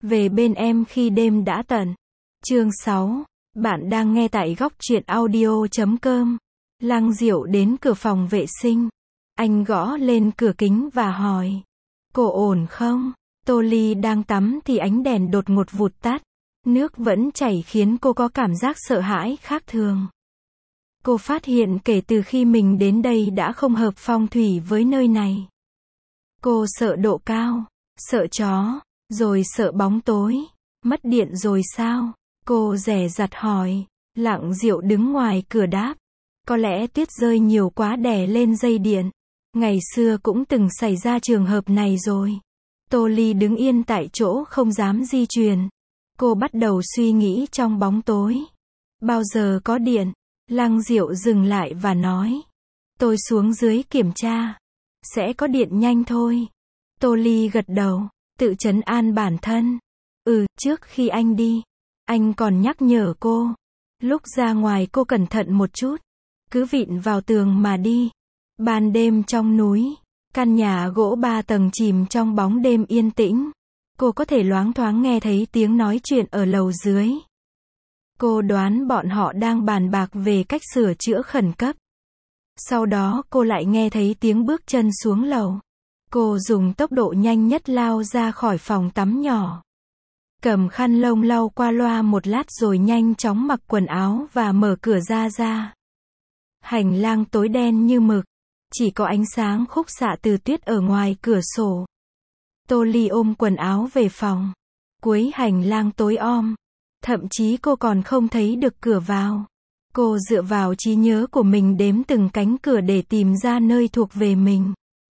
Về bên em khi đêm đã tận. Chương 6. Bạn đang nghe tại góc truyện audio.com. Lăng Diệu đến cửa phòng vệ sinh. Anh gõ lên cửa kính và hỏi. Cô ổn không? Tô Ly đang tắm thì ánh đèn đột ngột vụt tắt. Nước vẫn chảy khiến cô có cảm giác sợ hãi khác thường. Cô phát hiện kể từ khi mình đến đây đã không hợp phong thủy với nơi này. Cô sợ độ cao, sợ chó, rồi sợ bóng tối. Mất điện rồi sao? Cô dè dặt hỏi. Lặng Diệu đứng ngoài cửa đáp. Có lẽ tuyết rơi nhiều quá đè lên dây điện. Ngày xưa cũng từng xảy ra trường hợp này rồi. Tô Ly đứng yên tại chỗ không dám di chuyển. Cô bắt đầu suy nghĩ trong bóng tối. Bao giờ có điện? Lăng Diệu dừng lại và nói. Tôi xuống dưới kiểm tra. Sẽ có điện nhanh thôi. Tô Ly gật đầu, tự trấn an bản thân. Trước khi anh đi, anh còn nhắc nhở cô. Lúc ra ngoài cô cẩn thận một chút. Cứ vịn vào tường mà đi. Ban đêm trong núi, căn nhà gỗ 3 tầng chìm trong bóng đêm yên tĩnh. Cô có thể loáng thoáng nghe thấy tiếng nói chuyện ở lầu dưới. Cô đoán bọn họ đang bàn bạc về cách sửa chữa khẩn cấp. Sau đó cô lại nghe thấy tiếng bước chân xuống lầu. Cô dùng tốc độ nhanh nhất lao ra khỏi phòng tắm nhỏ. Cầm khăn lông lau qua loa một lát rồi nhanh chóng mặc quần áo và mở cửa ra. Hành lang tối đen như mực. Chỉ có ánh sáng khúc xạ từ tuyết ở ngoài cửa sổ. Tô Ly ôm quần áo về phòng. Cuối hành lang tối om. Thậm chí cô còn không thấy được cửa vào. Cô dựa vào trí nhớ của mình đếm từng cánh cửa để tìm ra nơi thuộc về mình.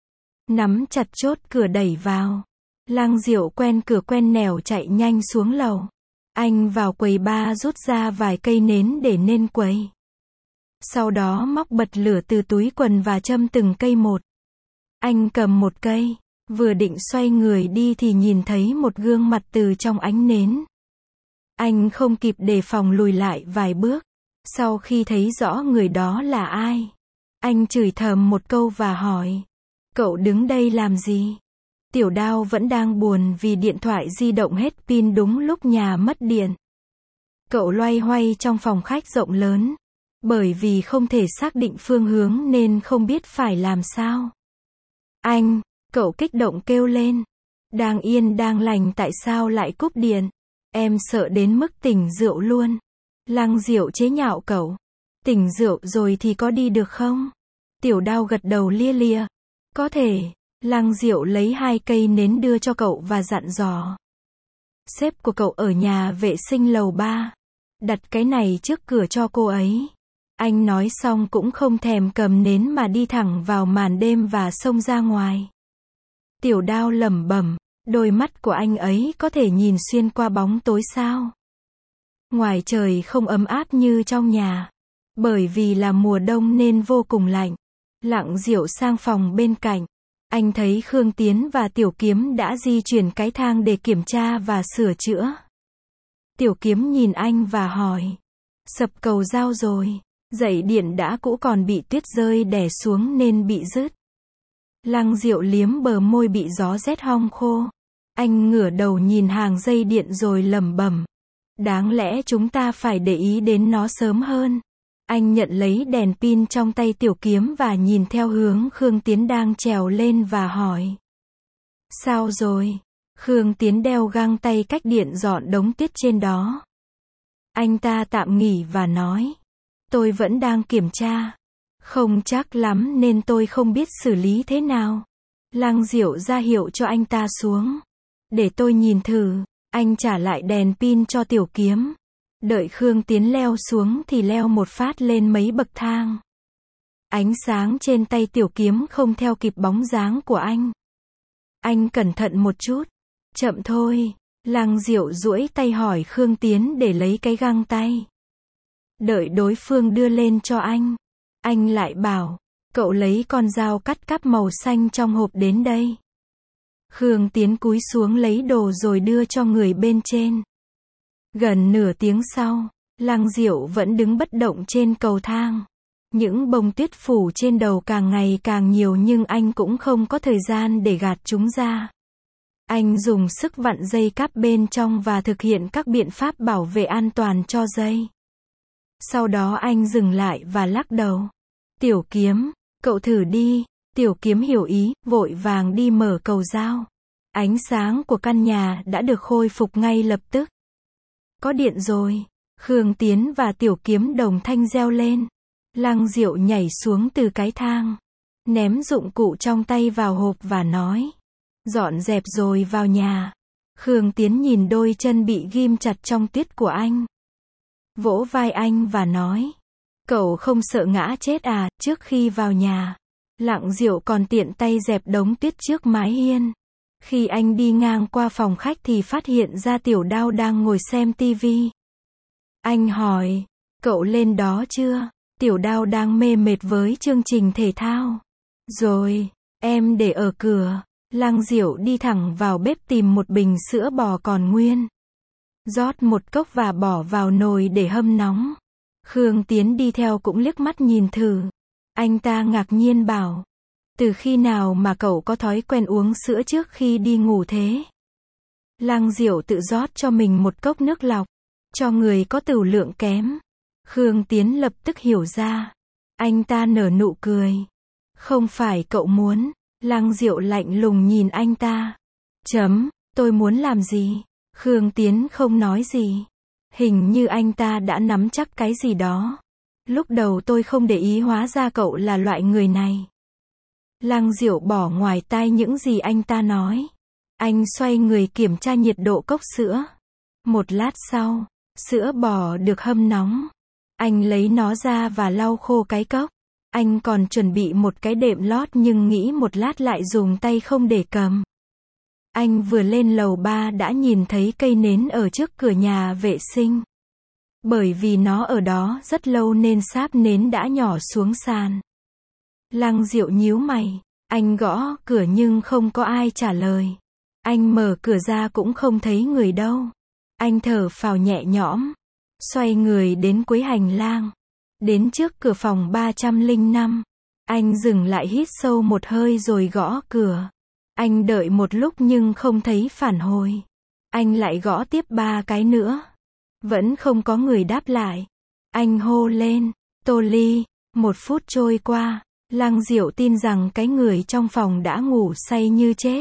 Nắm chặt chốt cửa đẩy vào. Lăng Diệu quen cửa quen nẻo chạy nhanh xuống lầu. Anh vào quầy bar rút ra vài cây nến để nên quầy. Sau đó móc bật lửa từ túi quần và châm từng cây một. Anh cầm một cây, vừa định xoay người đi thì nhìn thấy một gương mặt từ trong ánh nến. Anh không kịp đề phòng lùi lại vài bước. Sau khi thấy rõ người đó là ai, anh chửi thầm một câu và hỏi. Cậu đứng đây làm gì? Tiểu Đao vẫn đang buồn vì điện thoại di động hết pin đúng lúc nhà mất điện. Cậu loay hoay trong phòng khách rộng lớn. Bởi vì không thể xác định phương hướng nên không biết phải làm sao. Anh, cậu kích động kêu lên. Đang yên đang lành tại sao lại cúp điện? Em sợ đến mức tỉnh rượu luôn. Lăng Diệu chế nhạo cậu. Tỉnh rượu rồi thì có đi được không? Tiểu Đao gật đầu lia lịa. Có thể. Lăng Diệu lấy 2 cây nến đưa cho cậu và dặn dò. Sếp của cậu ở nhà vệ sinh lầu 3. Đặt cái này trước cửa cho cô ấy. Anh nói xong cũng không thèm cầm nến mà đi thẳng vào màn đêm và xông ra ngoài. Tiểu Đao lẩm bẩm, đôi mắt của anh ấy có thể nhìn xuyên qua bóng tối sao? Ngoài trời không ấm áp như trong nhà. Bởi vì là mùa đông nên vô cùng lạnh. Lặng Diệu sang phòng bên cạnh. Anh thấy Khương Tiến và Tiểu Kiếm đã di chuyển cái thang để kiểm tra và sửa chữa. Tiểu Kiếm nhìn anh và hỏi. Sập cầu dao rồi. Dãy điện đã cũ còn bị tuyết rơi đè xuống nên bị rứt. Lăng Diệu liếm bờ môi bị gió rét hong khô. Anh ngửa đầu nhìn hàng dây điện rồi lẩm bẩm. Đáng lẽ chúng ta phải để ý đến nó sớm hơn. Anh nhận lấy đèn pin trong tay Tiểu Kiếm và nhìn theo hướng Khương Tiến đang trèo lên và hỏi. Sao rồi? Khương Tiến đeo găng tay cách điện dọn đống tuyết trên đó. Anh ta tạm nghỉ và nói. Tôi vẫn đang kiểm tra. Không chắc lắm nên tôi không biết xử lý thế nào. Lăng Diệu ra hiệu cho anh ta xuống. Để tôi nhìn thử. Anh trả lại đèn pin cho Tiểu Kiếm. Đợi Khương Tiến leo xuống thì leo một phát lên mấy bậc thang. Ánh sáng trên tay Tiểu Kiếm không theo kịp bóng dáng của anh. Anh cẩn thận một chút. Chậm thôi. Lăng Diệu duỗi tay hỏi Khương Tiến để lấy cái găng tay. Đợi đối phương đưa lên cho anh. Anh lại bảo. Cậu lấy con dao cắt cáp màu xanh trong hộp đến đây. Khương Tiến cúi xuống lấy đồ rồi đưa cho người bên trên. Gần nửa tiếng sau, Lăng Diệu vẫn đứng bất động trên cầu thang. Những bông tuyết phủ trên đầu càng ngày càng nhiều nhưng anh cũng không có thời gian để gạt chúng ra. Anh dùng sức vặn dây cáp bên trong và thực hiện các biện pháp bảo vệ an toàn cho dây. Sau đó anh dừng lại và lắc đầu. Tiểu Kiếm, cậu thử đi. Tiểu Kiếm hiểu ý, vội vàng đi mở cầu dao. Ánh sáng của căn nhà đã được khôi phục ngay lập tức. Có điện rồi. Khương Tiến và Tiểu Kiếm đồng thanh reo lên. Lăng Diệu nhảy xuống từ cái thang, ném dụng cụ trong tay vào hộp và nói. Dọn dẹp rồi vào nhà. Khương Tiến nhìn đôi chân bị ghim chặt trong tuyết của anh, vỗ vai anh và nói. Cậu không sợ ngã chết à? Trước khi vào nhà, Lăng Diệu còn tiện tay dẹp đống tuyết trước mái hiên. Khi anh đi ngang qua phòng khách thì phát hiện ra Tiểu Đao đang ngồi xem tivi. Anh hỏi, cậu lên đó chưa? Tiểu Đao đang mê mệt với chương trình thể thao. Rồi, em để ở cửa. Lăng Diệu đi thẳng vào bếp tìm một bình sữa bò còn nguyên. Rót một cốc và bỏ vào nồi để hâm nóng. Khương Tiến đi theo cũng liếc mắt nhìn thử. Anh ta ngạc nhiên bảo. Từ khi nào mà cậu có thói quen uống sữa trước khi đi ngủ thế? Lăng Diệu tự rót cho mình một cốc nước lọc, cho người có tửu lượng kém. Khương Tiến lập tức hiểu ra. Anh ta nở nụ cười. Không phải cậu muốn. Lăng Diệu lạnh lùng nhìn anh ta. Tôi muốn làm gì? Khương Tiến không nói gì. Hình như anh ta đã nắm chắc cái gì đó. Lúc đầu tôi không để ý, hóa ra cậu là loại người này. Lăng Diệu bỏ ngoài tai những gì anh ta nói. Anh xoay người kiểm tra nhiệt độ cốc sữa. Một lát sau, sữa bò được hâm nóng. Anh lấy nó ra và lau khô cái cốc. Anh còn chuẩn bị một cái đệm lót nhưng nghĩ một lát lại dùng tay không để cầm. Anh vừa lên lầu 3 đã nhìn thấy cây nến ở trước cửa nhà vệ sinh. Bởi vì nó ở đó rất lâu nên sáp nến đã nhỏ xuống sàn. Lăng Diệu nhíu mày. Anh gõ cửa nhưng không có ai trả lời. Anh mở cửa ra cũng không thấy người đâu. Anh thở phào nhẹ nhõm. Xoay người đến cuối hành lang. Đến trước cửa phòng 305. Anh dừng lại hít sâu một hơi rồi gõ cửa. Anh đợi một lúc nhưng không thấy phản hồi. Anh lại gõ tiếp 3 cái nữa. Vẫn không có người đáp lại. Anh hô lên. Tô Ly. 1 phút trôi qua. Lăng Diệu tin rằng cái người trong phòng đã ngủ say như chết.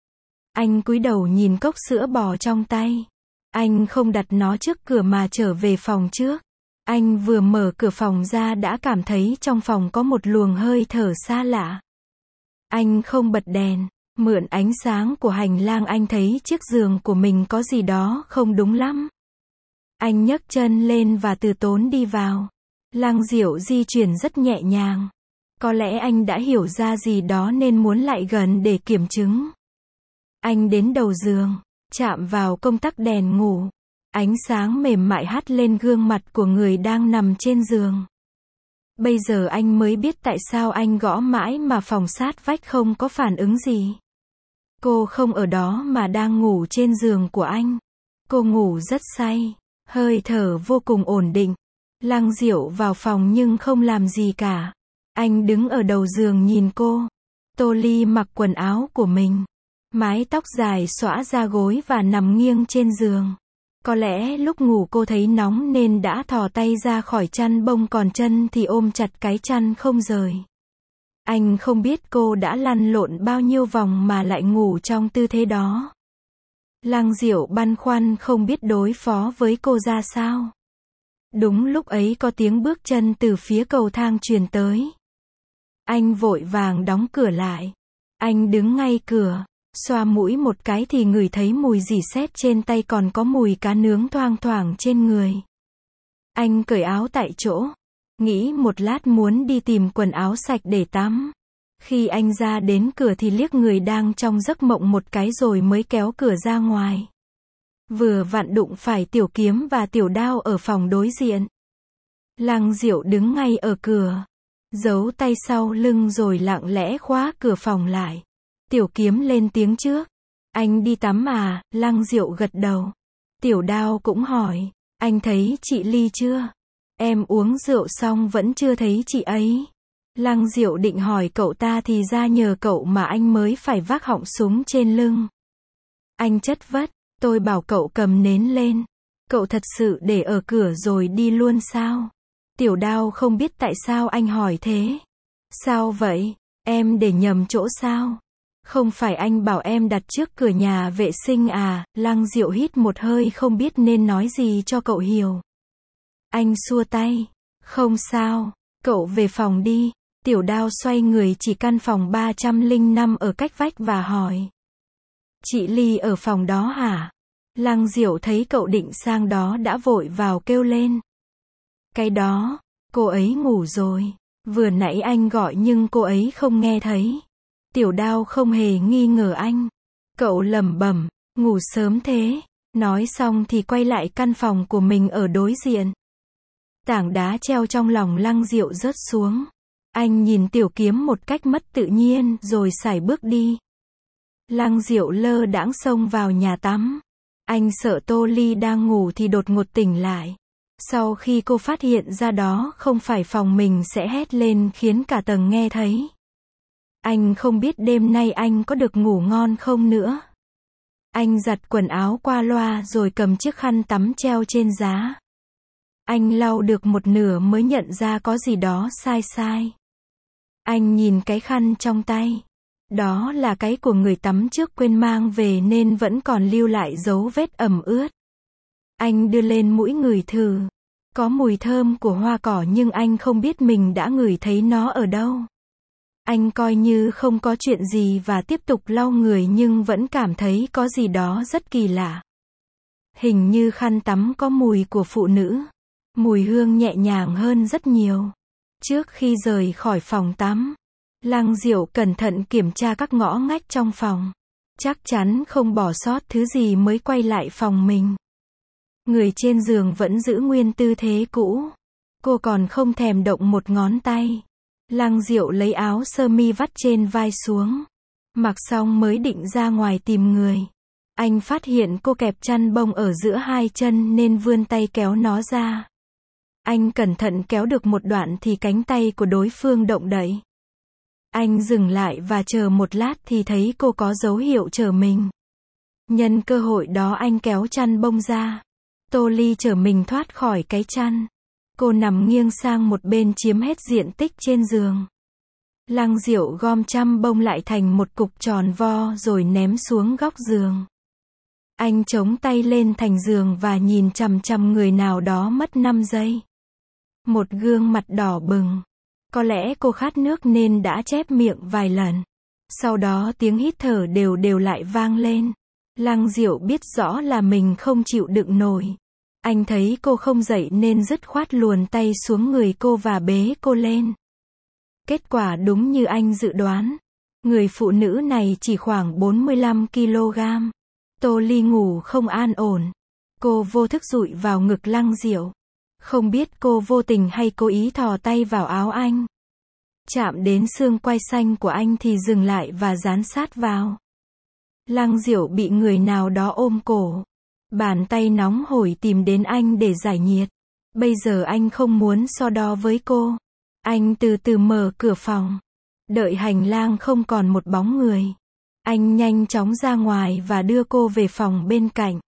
Anh cúi đầu nhìn cốc sữa bò trong tay. Anh không đặt nó trước cửa mà trở về phòng trước. Anh vừa mở cửa phòng ra đã cảm thấy trong phòng có một luồng hơi thở xa lạ. Anh không bật đèn, mượn ánh sáng của hành lang anh thấy chiếc giường của mình có gì đó không đúng lắm. Anh nhấc chân lên và từ tốn đi vào. Lăng Diệu di chuyển rất nhẹ nhàng. Có lẽ anh đã hiểu ra gì đó nên muốn lại gần để kiểm chứng. Anh đến đầu giường, chạm vào công tắc đèn ngủ. Ánh sáng mềm mại hắt lên gương mặt của người đang nằm trên giường. Bây giờ anh mới biết tại sao anh gõ mãi mà phòng sát vách không có phản ứng gì. Cô không ở đó mà đang ngủ trên giường của anh. Cô ngủ rất say, hơi thở vô cùng ổn định. Lăng Diệu vào phòng nhưng không làm gì cả. Anh đứng ở đầu giường nhìn cô. Tô Ly mặc quần áo của mình, mái tóc dài xõa ra gối và nằm nghiêng trên giường. Có lẽ lúc ngủ cô thấy nóng nên đã thò tay ra khỏi chăn bông, còn chân thì ôm chặt cái chăn không rời. Anh không biết cô đã lăn lộn bao nhiêu vòng mà lại ngủ trong tư thế đó. Lăng Diệu băn khoăn không biết đối phó với cô ra sao. Đúng lúc ấy có tiếng bước chân từ phía cầu thang truyền tới. Anh vội vàng đóng cửa lại. Anh đứng ngay cửa, xoa mũi một cái thì ngửi thấy mùi rỉ sét trên tay, còn có mùi cá nướng thoang thoảng trên người. Anh cởi áo tại chỗ, nghĩ một lát muốn đi tìm quần áo sạch để tắm. Khi anh ra đến cửa thì liếc người đang trong giấc mộng một cái rồi mới kéo cửa ra ngoài. Vừa vặn đụng phải Tiểu Kiếm và Tiểu Đao ở phòng đối diện. Lăng Diệu đứng ngay ở cửa, giấu tay sau lưng rồi lặng lẽ khóa cửa phòng lại. Tiểu Kiếm lên tiếng trước. Anh đi tắm à? Lăng Diệu gật đầu. Tiểu Đao cũng hỏi. Anh thấy chị Ly chưa? Em uống rượu xong vẫn chưa thấy chị ấy. Lăng Diệu định hỏi cậu ta thì ra nhờ cậu mà anh mới phải vác họng súng trên lưng. Anh chất vấn, tôi bảo cậu cầm nến lên. Cậu thật sự để ở cửa rồi đi luôn sao? Tiểu Đao không biết tại sao anh hỏi thế. Sao vậy? Em để nhầm chỗ sao? Không phải anh bảo em đặt trước cửa nhà vệ sinh à? Lăng Diệu hít một hơi không biết nên nói gì cho cậu hiểu. Anh xua tay. Không sao, cậu về phòng đi. Tiểu Đao xoay người chỉ căn phòng 305 ở cách vách và hỏi. Chị Ly ở phòng đó hả? Lăng Diệu thấy cậu định sang đó đã vội vào kêu lên. Cái đó, cô ấy ngủ rồi. Vừa nãy anh gọi nhưng cô ấy không nghe thấy. Tiểu Đao không hề nghi ngờ anh. Cậu lẩm bẩm, ngủ sớm thế. Nói xong thì quay lại căn phòng của mình ở đối diện. Tảng đá treo trong lòng Lăng Diệu rớt xuống. Anh nhìn Tiểu Kiếm một cách mất tự nhiên rồi sải bước đi. Lăng Diệu lơ đãng xông vào nhà tắm. Anh sợ Tô Ly đang ngủ thì đột ngột tỉnh lại. Sau khi cô phát hiện ra đó không phải phòng mình sẽ hét lên khiến cả tầng nghe thấy. Anh không biết đêm nay anh có được ngủ ngon không nữa. Anh giặt quần áo qua loa rồi cầm chiếc khăn tắm treo trên giá. Anh lau được một nửa mới nhận ra có gì đó sai sai. Anh nhìn cái khăn trong tay. Đó là cái của người tắm trước quên mang về nên vẫn còn lưu lại dấu vết ẩm ướt. Anh đưa lên mũi ngửi thử. Có mùi thơm của hoa cỏ nhưng anh không biết mình đã ngửi thấy nó ở đâu. Anh coi như không có chuyện gì và tiếp tục lau người nhưng vẫn cảm thấy có gì đó rất kỳ lạ. Hình như khăn tắm có mùi của phụ nữ. Mùi hương nhẹ nhàng hơn rất nhiều. Trước khi rời khỏi phòng tắm, Lăng Diệu cẩn thận kiểm tra các ngõ ngách trong phòng. Chắc chắn không bỏ sót thứ gì mới quay lại phòng mình. Người trên giường vẫn giữ nguyên tư thế cũ. Cô còn không thèm động một ngón tay. Lăng Diệu lấy áo sơ mi vắt trên vai xuống. Mặc xong mới định ra ngoài tìm người. Anh phát hiện cô kẹp chăn bông ở giữa hai chân nên vươn tay kéo nó ra. Anh cẩn thận kéo được một đoạn thì cánh tay của đối phương động đậy. Anh dừng lại và chờ một lát thì thấy cô có dấu hiệu chờ mình. Nhân cơ hội đó anh kéo chăn bông ra. Tô Ly chở mình thoát khỏi cái chăn. Cô nằm nghiêng sang một bên chiếm hết diện tích trên giường. Lăng Diệu gom chăn bông lại thành một cục tròn vo rồi ném xuống góc giường. Anh chống tay lên thành giường và nhìn chằm chằm người nào đó mất 5 giây. Một gương mặt đỏ bừng. Có lẽ cô khát nước nên đã chép miệng vài lần. Sau đó tiếng hít thở đều đều lại vang lên. Lăng Diệu biết rõ là mình không chịu đựng nổi. Anh thấy cô không dậy nên dứt khoát luồn tay xuống người cô và bế cô lên. Kết quả đúng như anh dự đoán. Người phụ nữ này chỉ khoảng 45 kg. Tô Ly ngủ không an ổn. Cô vô thức dụi vào ngực Lăng Diệu. Không biết cô vô tình hay cố ý thò tay vào áo anh. Chạm đến xương quai xanh của anh thì dừng lại và dán sát vào. Lăng Diệu bị người nào đó ôm cổ. Bàn tay nóng hổi tìm đến anh để giải nhiệt. Bây giờ anh không muốn so đo với cô. Anh từ từ mở cửa phòng. Đợi hành lang không còn một bóng người. Anh nhanh chóng ra ngoài và đưa cô về phòng bên cạnh.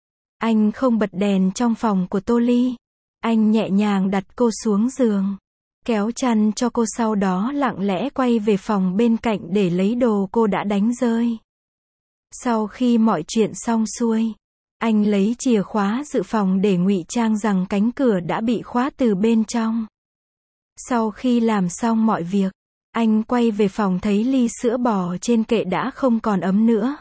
Anh không bật đèn trong phòng của Tô Ly. Anh nhẹ nhàng đặt cô xuống giường. Kéo chăn cho cô sau đó lặng lẽ quay về phòng bên cạnh để lấy đồ cô đã đánh rơi. Sau khi mọi chuyện xong xuôi, anh lấy chìa khóa dự phòng để ngụy trang rằng cánh cửa đã bị khóa từ bên trong. Sau khi làm xong mọi việc, anh quay về phòng thấy ly sữa bò trên kệ đã không còn ấm nữa.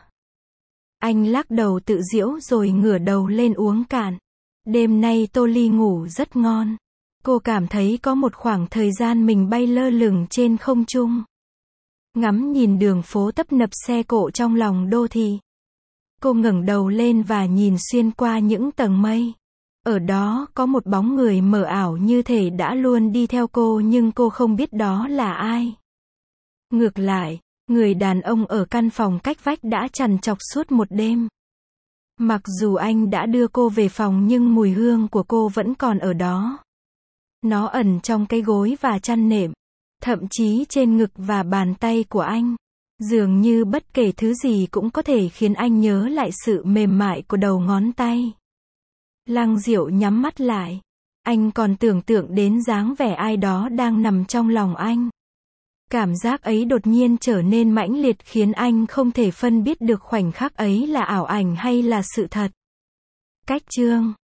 Anh lắc đầu tự giễu rồi ngửa đầu lên uống cạn. Đêm nay Tô Ly ngủ rất ngon. Cô cảm thấy có một khoảng thời gian mình bay lơ lửng trên không trung. Ngắm nhìn đường phố tấp nập xe cộ trong lòng đô thị. Cô ngẩng đầu lên và nhìn xuyên qua những tầng mây. Ở đó có một bóng người mờ ảo như thể đã luôn đi theo cô nhưng cô không biết đó là ai. Ngược lại, người đàn ông ở căn phòng cách vách đã trằn trọc suốt một đêm. Mặc dù anh đã đưa cô về phòng nhưng mùi hương của cô vẫn còn ở đó. Nó ẩn trong cái gối và chăn nệm, thậm chí trên ngực và bàn tay của anh. Dường như bất kể thứ gì cũng có thể khiến anh nhớ lại sự mềm mại của đầu ngón tay. Lăng Diệu nhắm mắt lại. Anh còn tưởng tượng đến dáng vẻ ai đó đang nằm trong lòng anh. Cảm giác ấy đột nhiên trở nên mãnh liệt khiến anh không thể phân biết được khoảnh khắc ấy là ảo ảnh hay là sự thật. Cách chương